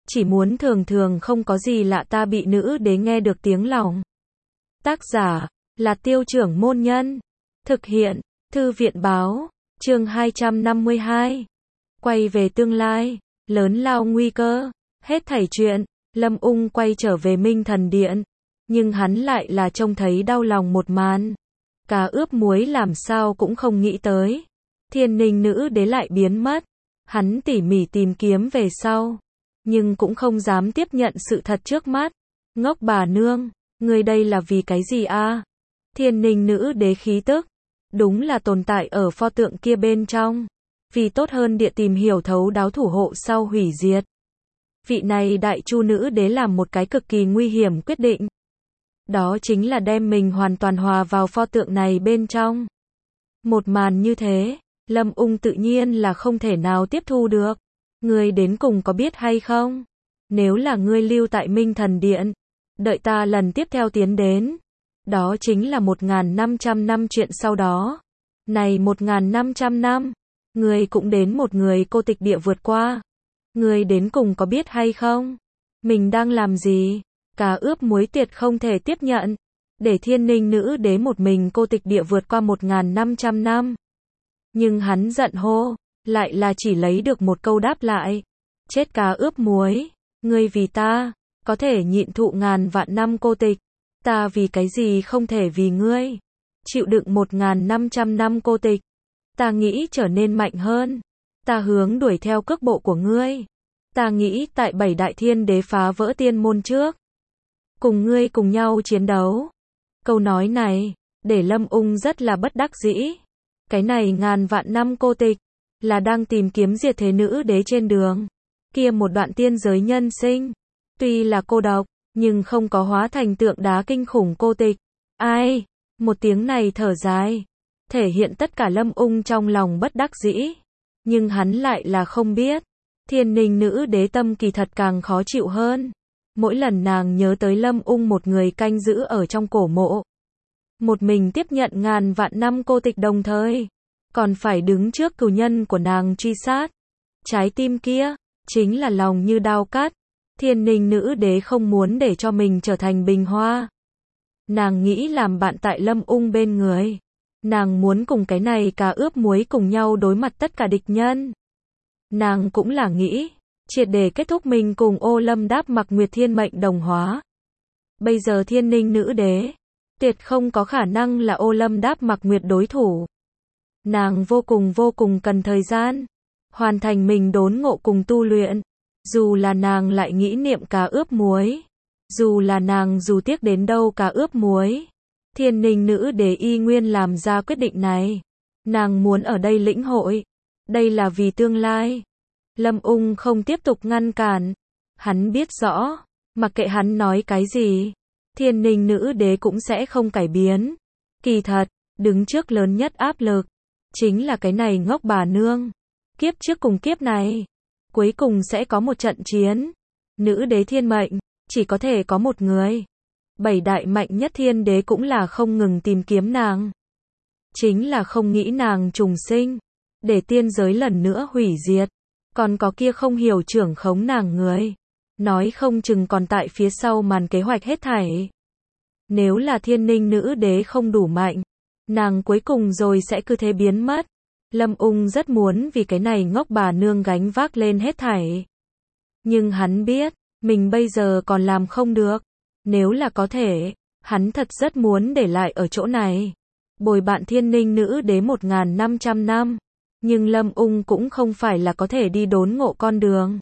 chỉ muốn thường thường không có gì lạ ta bị nữ đế nghe được tiếng lòng. Tác giả là Tiêu Trưởng Môn Nhân. Thực hiện Thư viện Báo. Chương 252. Quay về tương lai, lớn lao nguy cơ. Hết thảy chuyện, Lâm Ung quay trở về Minh Thần Điện, nhưng hắn lại là trông thấy đau lòng một màn. Cá ướp muối làm sao cũng không nghĩ tới, Thiên Ninh nữ đế lại biến mất. Hắn tỉ mỉ tìm kiếm về sau, nhưng cũng không dám tiếp nhận sự thật trước mắt. Ngốc bà nương, ngươi đây là vì cái gì a? Thiên Ninh nữ đế khí tức, đúng là tồn tại ở pho tượng kia bên trong. Vì tốt hơn địa tìm hiểu thấu đáo thủ hộ sau hủy diệt. Vị này đại chu nữ đế làm một cái cực kỳ nguy hiểm quyết định. Đó chính là đem mình hoàn toàn hòa vào pho tượng này bên trong. Một màn như thế, Lâm Ung tự nhiên là không thể nào tiếp thu được. Ngươi đến cùng có biết hay không? Nếu là ngươi lưu tại Minh Thần Điện, đợi ta lần tiếp theo tiến đến. Đó chính là 1.500 năm chuyện sau đó. Này 1.500 năm, ngươi cũng đến một người cô tịch địa vượt qua. Ngươi đến cùng có biết hay không? Mình đang làm gì? Cá ướp muối tuyệt không thể tiếp nhận. Để Thiên Ninh nữ đế một mình cô tịch địa vượt qua 1.500 năm. Nhưng hắn giận hô, lại là chỉ lấy được một câu đáp lại. Chết cá ướp muối, ngươi vì ta, có thể nhịn thụ ngàn vạn năm cô tịch. Ta vì cái gì không thể vì ngươi? Chịu đựng 1.500 năm cô tịch. Ta nghĩ trở nên mạnh hơn. Ta hướng đuổi theo cước bộ của ngươi. Ta nghĩ tại 7 đại thiên đế phá vỡ tiên môn trước, cùng ngươi cùng nhau chiến đấu. Câu nói này, để Lâm Ung rất là bất đắc dĩ. Cái này ngàn vạn năm cô tịch, là đang tìm kiếm diệt thế nữ đế trên đường. Kia một đoạn tiên giới nhân sinh, tuy là cô độc, nhưng không có hóa thành tượng đá kinh khủng cô tịch. Ai? Một tiếng này thở dài, thể hiện tất cả Lâm Ung trong lòng bất đắc dĩ. Nhưng hắn lại là không biết, Thiên Ninh nữ đế tâm kỳ thật càng khó chịu hơn. Mỗi lần nàng nhớ tới Lâm Ung một người canh giữ ở trong cổ mộ, một mình tiếp nhận ngàn vạn năm cô tịch đồng thời, còn phải đứng trước cừu nhân của nàng truy sát. Trái tim kia, chính là lòng như đao cắt. Thiên Ninh nữ đế không muốn để cho mình trở thành bình hoa. Nàng nghĩ làm bạn tại Lâm Ung bên người. Nàng muốn cùng cái này cá ướp muối cùng nhau đối mặt tất cả địch nhân. Nàng cũng là nghĩ, triệt để kết thúc mình cùng Ô Lâm Đáp Mặc Nguyệt thiên mệnh đồng hóa. Bây giờ Thiên Ninh nữ đế, tuyệt không có khả năng là Ô Lâm Đáp Mặc Nguyệt đối thủ. Nàng vô cùng cần thời gian, hoàn thành mình đốn ngộ cùng tu luyện. Dù là nàng lại nghĩ niệm cá ướp muối, dù là nàng dù tiếc đến đâu cá ướp muối, Thiên Ninh nữ đế y nguyên làm ra quyết định này. Nàng muốn ở đây lĩnh hội. Đây là vì tương lai. Lâm Ung không tiếp tục ngăn cản. Hắn biết rõ, mặc kệ hắn nói cái gì, Thiên Ninh nữ đế cũng sẽ không cải biến. Kỳ thật, đứng trước lớn nhất áp lực, chính là cái này ngốc bà nương. Kiếp trước cùng kiếp này, cuối cùng sẽ có một trận chiến. Nữ đế thiên mệnh, chỉ có thể có một người. 7 đại mạnh nhất thiên đế cũng là không ngừng tìm kiếm nàng. Chính là không nghĩ nàng trùng sinh, để tiên giới lần nữa hủy diệt. Còn có kia không hiểu trưởng khống nàng người, nói không chừng còn tại phía sau màn kế hoạch hết thảy. Nếu là Thiên Ninh nữ đế không đủ mạnh, nàng cuối cùng rồi sẽ cứ thế biến mất. Lâm Ung rất muốn vì cái này ngốc bà nương gánh vác lên hết thảy. Nhưng hắn biết, mình bây giờ còn làm không được. Nếu là có thể, hắn thật rất muốn để lại ở chỗ này, bồi bạn Thiên Ninh nữ đế 1.500 năm. Nhưng Lâm Ung cũng không phải là có thể đi đốn ngộ con đường.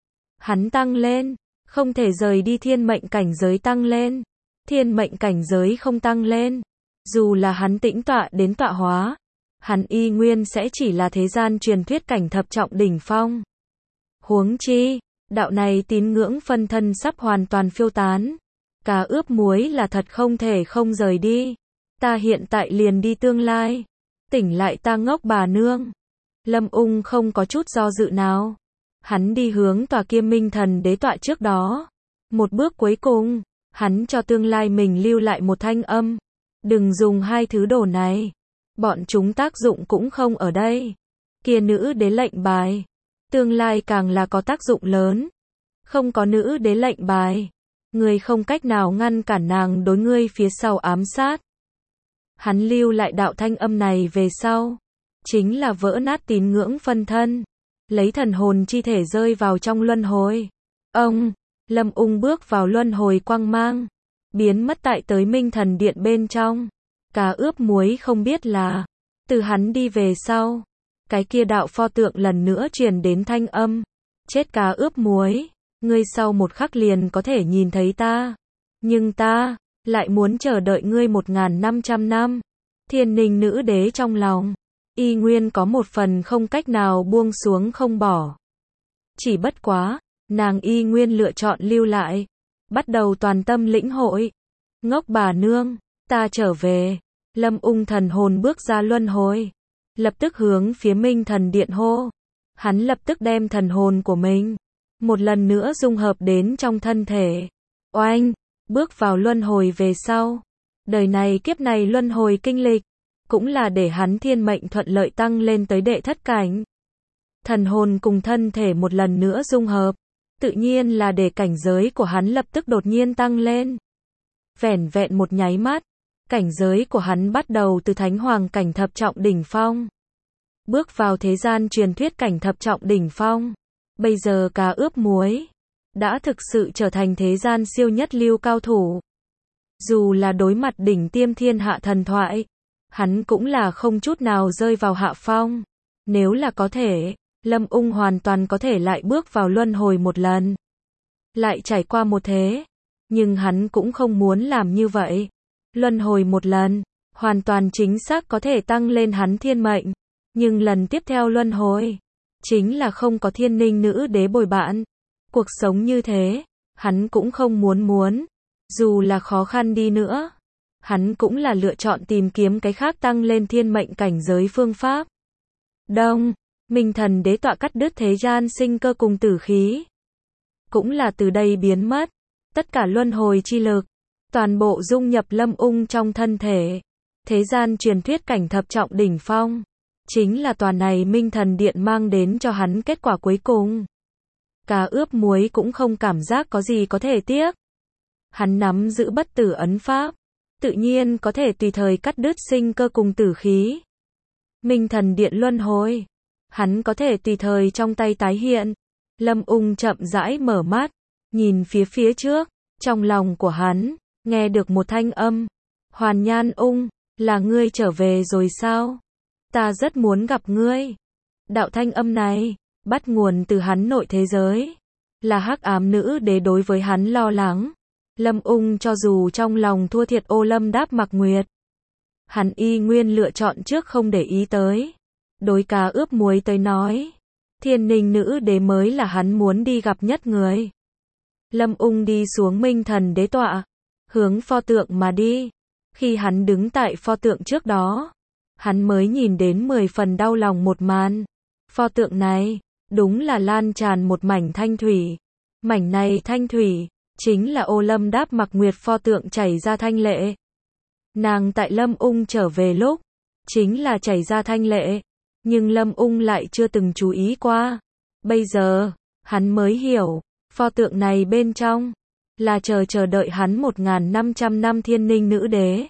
Hắn tăng lên, không thể rời đi thiên mệnh cảnh giới tăng lên. Thiên mệnh cảnh giới không tăng lên, dù là hắn tĩnh tọa đến tọa hóa, hắn y nguyên sẽ chỉ là thế gian truyền thuyết cảnh thập trọng đỉnh phong. Huống chi, đạo này tín ngưỡng phân thân sắp hoàn toàn phiêu tán. Cá ướp muối là thật không thể không rời đi. Ta hiện tại liền đi tương lai. Tỉnh lại ta ngốc bà nương. Lâm Ung không có chút do dự nào. Hắn đi hướng tòa kia Minh Thần đế tọa trước đó. Một bước cuối cùng, hắn cho tương lai mình lưu lại một thanh âm. Đừng dùng hai thứ đồ này. Bọn chúng tác dụng cũng không ở đây. Kia nữ đế lệnh bài. Tương lai càng là có tác dụng lớn. Không có nữ đế lệnh bài. Ngươi không cách nào ngăn cản nàng đối ngươi phía sau ám sát. Hắn lưu lại đạo thanh âm này về sau. Chính là vỡ nát tín ngưỡng phân thân. Lấy thần hồn chi thể rơi vào trong luân hồi. Ông, Lâm Ung bước vào luân hồi quang mang. Biến mất tại tới Minh Thần Điện bên trong. Cá ướp muối không biết là. Từ hắn đi về sau. Cái kia đạo pho tượng lần nữa truyền đến thanh âm. Chết cá ướp muối. Ngươi sau một khắc liền có thể nhìn thấy ta. Nhưng ta, lại muốn chờ đợi ngươi 1500 năm. Thiên Ninh nữ đế trong lòng. Y nguyên có một phần không cách nào buông xuống không bỏ. Chỉ bất quá, nàng y nguyên lựa chọn lưu lại. Bắt đầu toàn tâm lĩnh hội. Ngốc bà nương, ta trở về. Lâm Ung thần hồn bước ra luân hồi. Lập tức hướng phía Minh Thần Điện hô. Hắn lập tức đem thần hồn của mình một lần nữa dung hợp đến trong thân thể. Oanh, bước vào luân hồi về sau. Đời này kiếp này luân hồi kinh lịch, cũng là để hắn thiên mệnh thuận lợi tăng lên tới đệ thất cảnh. Thần hồn cùng thân thể một lần nữa dung hợp, tự nhiên là để cảnh giới của hắn lập tức đột nhiên tăng lên. Vẻn vẹn một nháy mắt, cảnh giới của hắn bắt đầu từ thánh hoàng cảnh thập trọng đỉnh phong. Bước vào thế gian truyền thuyết cảnh thập trọng đỉnh phong. Bây giờ cá ướp muối đã thực sự trở thành thế gian siêu nhất lưu cao thủ. Dù là đối mặt đỉnh tiêm thiên hạ thần thoại, hắn cũng là không chút nào rơi vào hạ phong. Nếu là có thể, Lâm Ung hoàn toàn có thể lại bước vào luân hồi một lần. Lại trải qua một thế. Nhưng hắn cũng không muốn làm như vậy. Luân hồi một lần, hoàn toàn chính xác có thể tăng lên hắn thiên mệnh. Nhưng lần tiếp theo luân hồi, chính là không có Thiên Ninh nữ đế bồi bạn. Cuộc sống như thế, hắn cũng không muốn. Dù là khó khăn đi nữa, hắn cũng là lựa chọn tìm kiếm cái khác tăng lên thiên mệnh cảnh giới phương pháp. Đông, Minh Thần đế tọa cắt đứt thế gian sinh cơ cùng tử khí. Cũng là từ đây biến mất. Tất cả luân hồi chi lực, toàn bộ dung nhập Lâm Ung trong thân thể. Thế gian truyền thuyết cảnh thập trọng đỉnh phong. Chính là toàn này Minh Thần Điện mang đến cho hắn kết quả cuối cùng. Cá ướp muối cũng không cảm giác có gì có thể tiếc. Hắn nắm giữ bất tử ấn pháp, tự nhiên có thể tùy thời cắt đứt sinh cơ cùng tử khí. Minh Thần Điện luân hồi, hắn có thể tùy thời trong tay tái hiện. Lâm Ung chậm rãi mở mắt, nhìn phía trước, trong lòng của hắn, nghe được một thanh âm. Hoàn Nhan Ung, là ngươi trở về rồi sao? Ta rất muốn gặp ngươi. Đạo thanh âm này, bắt nguồn từ hắn nội thế giới. Là hắc ám nữ đế đối với hắn lo lắng. Lâm Ung cho dù trong lòng thua thiệt Ô Lâm Đáp Mặc Nguyệt, hắn y nguyên lựa chọn trước không để ý tới. Đối cá ướp muối tới nói, Thiên Ninh nữ đế mới là hắn muốn đi gặp nhất người. Lâm Ung đi xuống Minh Thần đế tọa, hướng pho tượng mà đi. Khi hắn đứng tại pho tượng trước đó, hắn mới nhìn đến 10 phần đau lòng một màn. Pho tượng này, đúng là lan tràn một mảnh thanh thủy. Mảnh này thanh thủy, chính là Ô Lâm Đáp Mặc Nguyệt pho tượng chảy ra thanh lệ. Nàng tại Lâm Ung trở về lúc, chính là chảy ra thanh lệ. Nhưng Lâm Ung lại chưa từng chú ý qua. Bây giờ, hắn mới hiểu, pho tượng này bên trong, là chờ đợi hắn 1500 năm Thiên Ninh nữ đế.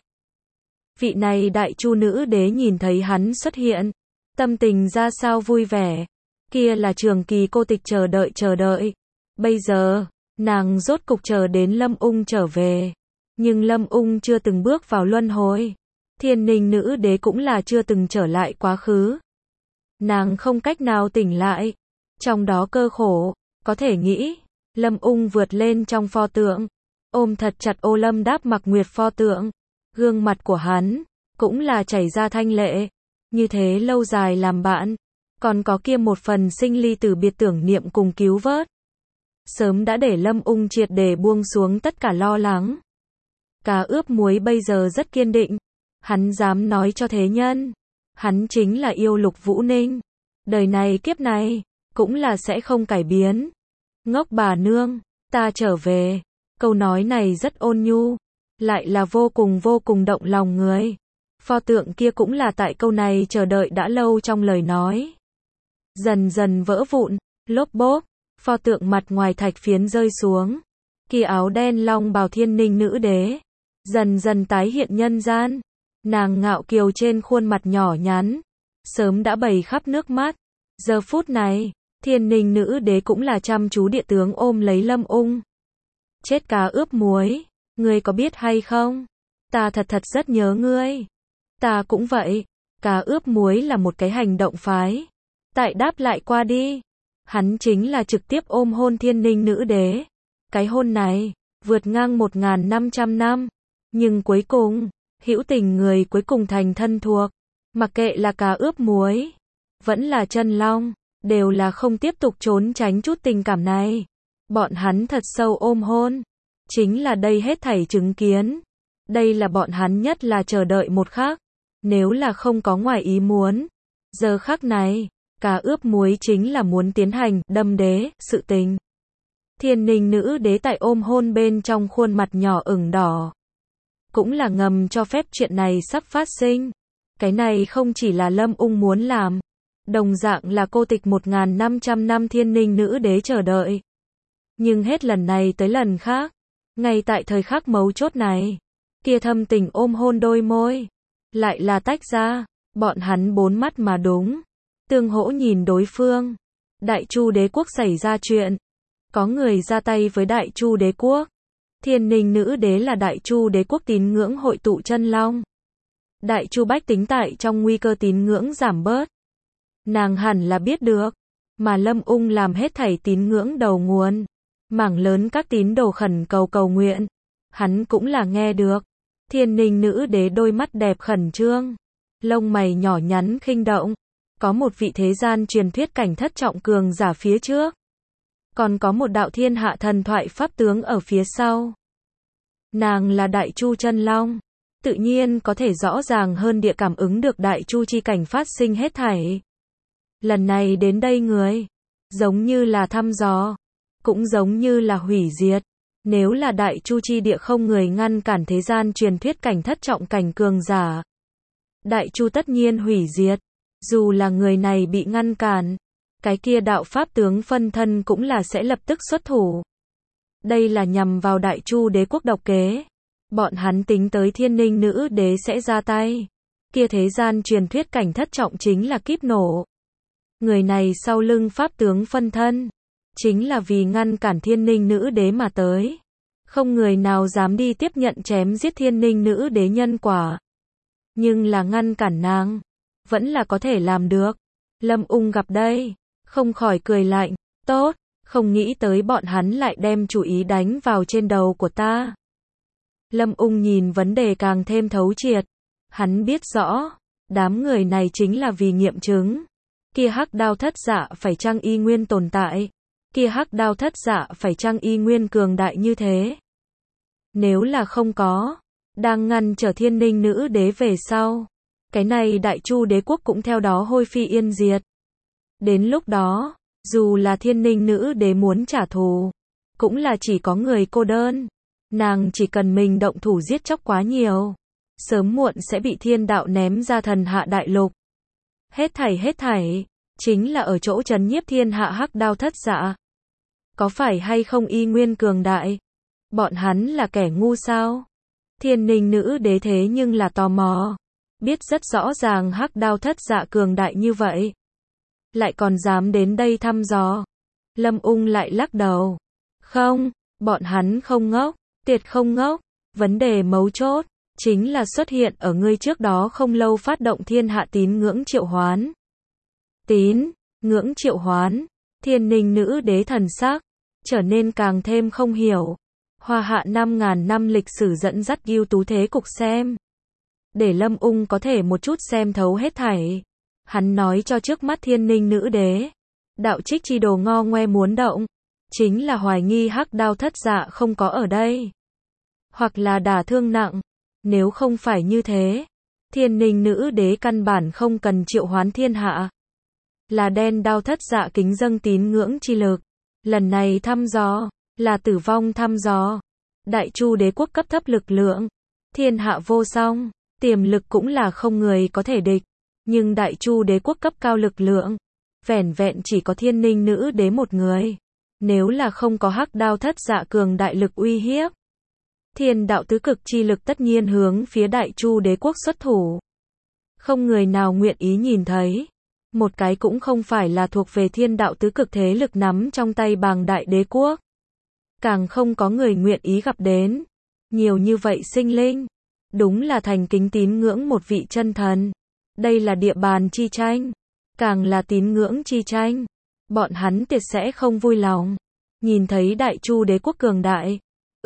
Vị này đại chu nữ đế nhìn thấy hắn xuất hiện, tâm tình ra sao vui vẻ. Kia là trường kỳ cô tịch chờ đợi. Bây giờ, nàng rốt cục chờ đến Lâm Ung trở về. Nhưng Lâm Ung chưa từng bước vào luân hồi. Thiên Ninh nữ đế cũng là chưa từng trở lại quá khứ. Nàng không cách nào tỉnh lại. Trong đó cơ khổ, có thể nghĩ, Lâm Ung vượt lên trong pho tượng, ôm thật chặt Ô Lâm Đáp Mặc Nguyệt pho tượng. Gương mặt của hắn, cũng là chảy ra thanh lệ. Như thế lâu dài làm bạn, còn có kia một phần sinh ly tử biệt tưởng niệm cùng cứu vớt. Sớm đã để Lâm Ung triệt để buông xuống tất cả lo lắng. Cá ướp muối bây giờ rất kiên định. Hắn dám nói cho thế nhân. Hắn chính là yêu Lục Vũ Ninh. Đời này kiếp này, cũng là sẽ không cải biến. Ngốc bà nương, ta trở về. Câu nói này rất ôn nhu, lại là vô cùng động lòng người. Pho tượng kia cũng là tại câu này chờ đợi đã lâu trong lời nói. Dần dần vỡ vụn, lốp bốp, pho tượng mặt ngoài thạch phiến rơi xuống. Kia áo đen long bào thiên ninh nữ đế, dần dần tái hiện nhân gian. Nàng ngạo kiều trên khuôn mặt nhỏ nhắn, sớm đã bày khắp nước mắt. Giờ phút này, thiên ninh nữ đế cũng là chăm chú địa tướng ôm lấy Lâm Ung. Chết cá ướp muối, ngươi có biết hay không? Ta thật rất nhớ ngươi. Ta cũng vậy. Cá ướp muối là một cái hành động phái. Tại đáp lại qua đi. Hắn chính là trực tiếp ôm hôn thiên ninh nữ đế. Cái hôn này, vượt ngang 1.500 năm. Nhưng cuối cùng, hữu tình người cuối cùng thành thân thuộc. Mặc kệ là cá ướp muối, vẫn là chân long, đều là không tiếp tục trốn tránh chút tình cảm này. Bọn hắn thật sâu ôm hôn. Chính là đây hết thảy chứng kiến. Đây là bọn hắn nhất là chờ đợi một khắc. Nếu là không có ngoài ý muốn. Giờ khắc này, cá ướp muối chính là muốn tiến hành đâm đế, sự tình. Thiên ninh nữ đế tại ôm hôn bên trong khuôn mặt nhỏ ửng đỏ. Cũng là ngầm cho phép chuyện này sắp phát sinh. Cái này không chỉ là Lâm Ung muốn làm. Đồng dạng là cô tịch 1.500 năm thiên ninh nữ đế chờ đợi. Nhưng hết lần này tới lần khác. Ngay tại thời khắc mấu chốt này. Kia thâm tình ôm hôn đôi môi. Lại là tách ra. Bọn hắn bốn mắt mà đúng. Tương hỗ nhìn đối phương. Đại Chu đế quốc xảy ra chuyện. Có người ra tay với Đại Chu đế quốc. Thiên ninh nữ đế là Đại Chu đế quốc tín ngưỡng hội tụ chân long. Đại Chu bách tính tại trong nguy cơ tín ngưỡng giảm bớt. Nàng hẳn là biết được. Mà Lâm Ung làm hết thảy tín ngưỡng đầu nguồn. Mảng lớn các tín đồ khẩn cầu nguyện. Hắn cũng là nghe được. Thiên ninh nữ đế đôi mắt đẹp khẩn trương. Lông mày nhỏ nhắn khinh động. Có một vị thế gian truyền thuyết cảnh thất trọng cường giả phía trước. Còn có một đạo thiên hạ thần thoại pháp tướng ở phía sau. Nàng là Đại Chu chân long. Tự nhiên có thể rõ ràng hơn địa cảm ứng được Đại Chu chi cảnh phát sinh hết thảy. Lần này đến đây người. Giống như là thăm dò. Cũng giống như là hủy diệt. Nếu là Đại Chu chi địa không người ngăn cản thế gian truyền thuyết cảnh thất trọng cảnh cường giả. Đại Chu tất nhiên hủy diệt. Dù là người này bị ngăn cản. Cái kia đạo pháp tướng phân thân cũng là sẽ lập tức xuất thủ. Đây là nhằm vào Đại Chu đế quốc độc kế. Bọn hắn tính tới thiên ninh nữ đế sẽ ra tay. Kia thế gian truyền thuyết cảnh thất trọng chính là kíp nổ. Người này sau lưng pháp tướng phân thân. Chính là vì ngăn cản thiên ninh nữ đế mà tới. Không người nào dám đi tiếp nhận chém giết thiên ninh nữ đế nhân quả. Nhưng là ngăn cản nàng. Vẫn là có thể làm được. Lâm Ung gặp đây. Không khỏi cười lạnh. Tốt. Không nghĩ tới bọn hắn lại đem chủ ý đánh vào trên đầu của ta. Lâm Ung nhìn vấn đề càng thêm thấu triệt. Hắn biết rõ. Đám người này chính là vì nghiệm chứng. Kia hắc đao thất dạ phải chăng y nguyên tồn tại. Kia hắc đao thất dạ phải chăng y nguyên cường đại như thế. Nếu là không có. Đang ngăn trở thiên ninh nữ đế về sau. Cái này Đại Chu đế quốc cũng theo đó hôi phi yên diệt. Đến lúc đó. Dù là thiên ninh nữ đế muốn trả thù. Cũng là chỉ có người cô đơn. Nàng chỉ cần mình động thủ giết chóc quá nhiều. Sớm muộn sẽ bị thiên đạo ném ra thần hạ đại lục. Hết thảy. Chính là ở chỗ trấn nhiếp thiên hạ hắc đao thất dạ. Có phải hay không y nguyên cường đại? Bọn hắn là kẻ ngu sao? Thiên ninh nữ đế thế nhưng là tò mò. Biết rất rõ ràng hắc đao thất dạ cường đại như vậy. Lại còn dám đến đây thăm dò. Lâm Ung lại lắc đầu. Không, bọn hắn không ngốc, tuyệt không ngốc. Vấn đề mấu chốt, chính là xuất hiện ở ngươi trước đó không lâu phát động thiên hạ tín ngưỡng triệu hoán. Tín, ngưỡng triệu hoán, thiên ninh nữ đế thần sắc, trở nên càng thêm không hiểu. Hoa hạ 5.000 năm lịch sử dẫn dắt ưu tú thế cục xem. Để Lâm Ung có thể một chút xem thấu hết thảy. Hắn nói cho trước mắt thiên ninh nữ đế. Đạo trích chi đồ ngo ngoe muốn động. Chính là hoài nghi hắc đao thất dạ không có ở đây. Hoặc là đả thương nặng. Nếu không phải như thế. Thiên ninh nữ đế căn bản không cần triệu hoán thiên hạ. Là đen đao thất dạ kính dâng tín ngưỡng chi lực. Lần này thăm dò. Là tử vong thăm dò. Đại Chu đế quốc cấp thấp lực lượng. Thiên hạ vô song. Tiềm lực cũng là không người có thể địch. Nhưng Đại Chu đế quốc cấp cao lực lượng. Vẻn vẹn chỉ có thiên ninh nữ đế một người. Nếu là không có hắc đao thất dạ cường đại lực uy hiếp, thiên đạo tứ cực chi lực tất nhiên hướng phía Đại Chu đế quốc xuất thủ. Không người nào nguyện ý nhìn thấy. Một cái cũng không phải là thuộc về thiên đạo tứ cực thế lực nắm trong tay bàng đại đế quốc. Càng không có người nguyện ý gặp đến. Nhiều như vậy sinh linh. Đúng là thành kính tín ngưỡng một vị chân thần. Đây là địa bàn chi tranh. Càng là tín ngưỡng chi tranh. Bọn hắn tuyệt sẽ không vui lòng. Nhìn thấy Đại Chu đế quốc cường đại.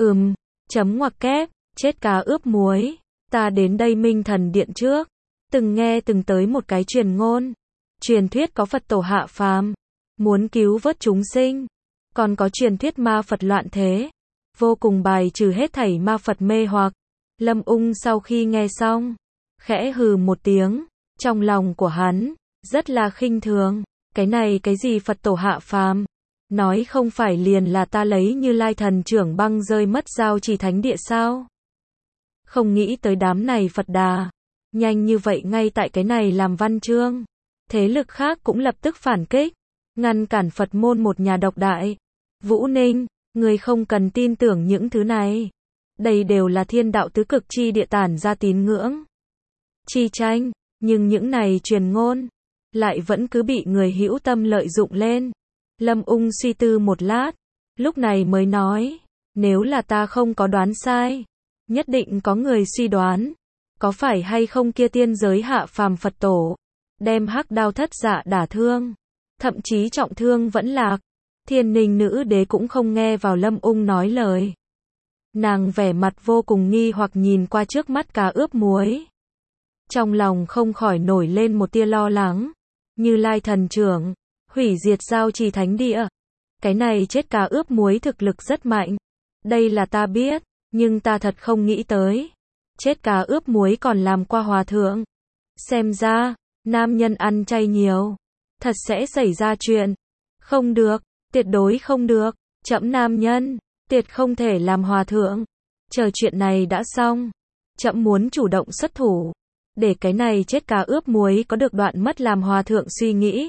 Chấm ngoặc kép, chết cá ướp muối. Ta đến đây Minh Thần Điện trước. Từng nghe từng tới một cái truyền ngôn. Truyền thuyết có Phật tổ hạ phàm. Muốn cứu vớt chúng sinh. Còn có truyền thuyết ma Phật loạn thế. Vô cùng bài trừ hết thảy ma Phật mê hoặc. Lâm Ung sau khi nghe xong. Khẽ hừ một tiếng. Trong lòng của hắn. Rất là khinh thường. Cái này cái gì Phật tổ hạ phàm? Nói không phải liền là ta lấy Như Lai thần trưởng băng rơi mất giao trì thánh địa sao? Không nghĩ tới đám này Phật đà. Nhanh như vậy ngay tại cái này làm văn chương. Thế lực khác cũng lập tức phản kích. Ngăn cản Phật môn một nhà độc đại. Vũ Ninh, người không cần tin tưởng những thứ này. Đây đều là thiên đạo tứ cực chi địa tản ra tín ngưỡng. Chi tranh, nhưng những này truyền ngôn. Lại vẫn cứ bị người hữu tâm lợi dụng lên. Lâm Ung suy tư một lát. Lúc này mới nói. Nếu là ta không có đoán sai. Nhất định có người suy đoán. Có phải hay không kia tiên giới hạ phàm Phật tổ. Đem hắc đao thất dạ đả thương. Thậm chí trọng thương vẫn lạc. Thiên Ninh nữ đế cũng không nghe vào Lâm Ung nói lời. Nàng vẻ mặt vô cùng nghi hoặc nhìn qua trước mắt cá ướp muối. Trong lòng không khỏi nổi lên một tia lo lắng. Như Lai thần trưởng. Hủy diệt giao trì thánh địa. Cái này chết cá ướp muối thực lực rất mạnh. Đây là ta biết. Nhưng ta thật không nghĩ tới. Chết cá ướp muối còn làm qua hòa thượng. Xem ra, nam nhân ăn chay nhiều. Thật sẽ xảy ra chuyện. Không được, tuyệt đối không được. Trẫm nam nhân, tuyệt không thể làm hòa thượng. Chờ chuyện này đã xong. Trẫm muốn chủ động xuất thủ. Để cái này chết cá ướp muối có được đoạn mất làm hòa thượng suy nghĩ.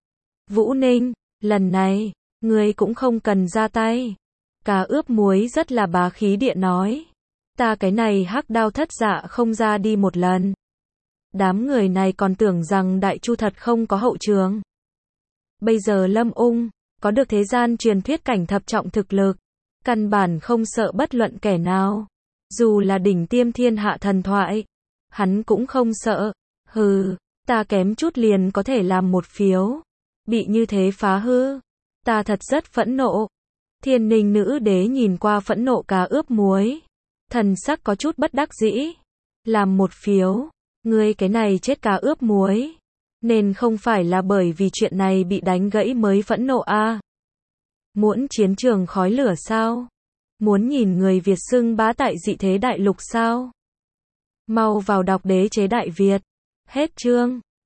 Vũ Ninh, lần này, ngươi cũng không cần ra tay. Cá ướp muối rất là bá khí địa nói. Ta cái này hắc đao thất dạ không ra đi một lần. Đám người này còn tưởng rằng Đại Chu thật không có hậu trường. Bây giờ Lâm Ung, có được thế gian truyền thuyết cảnh thập trọng thực lực. Căn bản không sợ bất luận kẻ nào. Dù là đỉnh tiêm thiên hạ thần thoại. Hắn cũng không sợ. Hừ, ta kém chút liền có thể làm một phiếu. Bị như thế phá hư. Ta thật rất phẫn nộ. Thiên Ninh nữ đế nhìn qua phẫn nộ cá ướp muối. Thần sắc có chút bất đắc dĩ. Làm một phiếu. Ngươi cái này chết cá ướp muối. Nên không phải là bởi vì chuyện này bị đánh gãy mới phẫn nộ à. Muốn chiến trường khói lửa sao? Muốn nhìn người Việt xưng bá tại dị thế đại lục sao? Mau vào đọc Đế chế Đại Việt. Hết chương.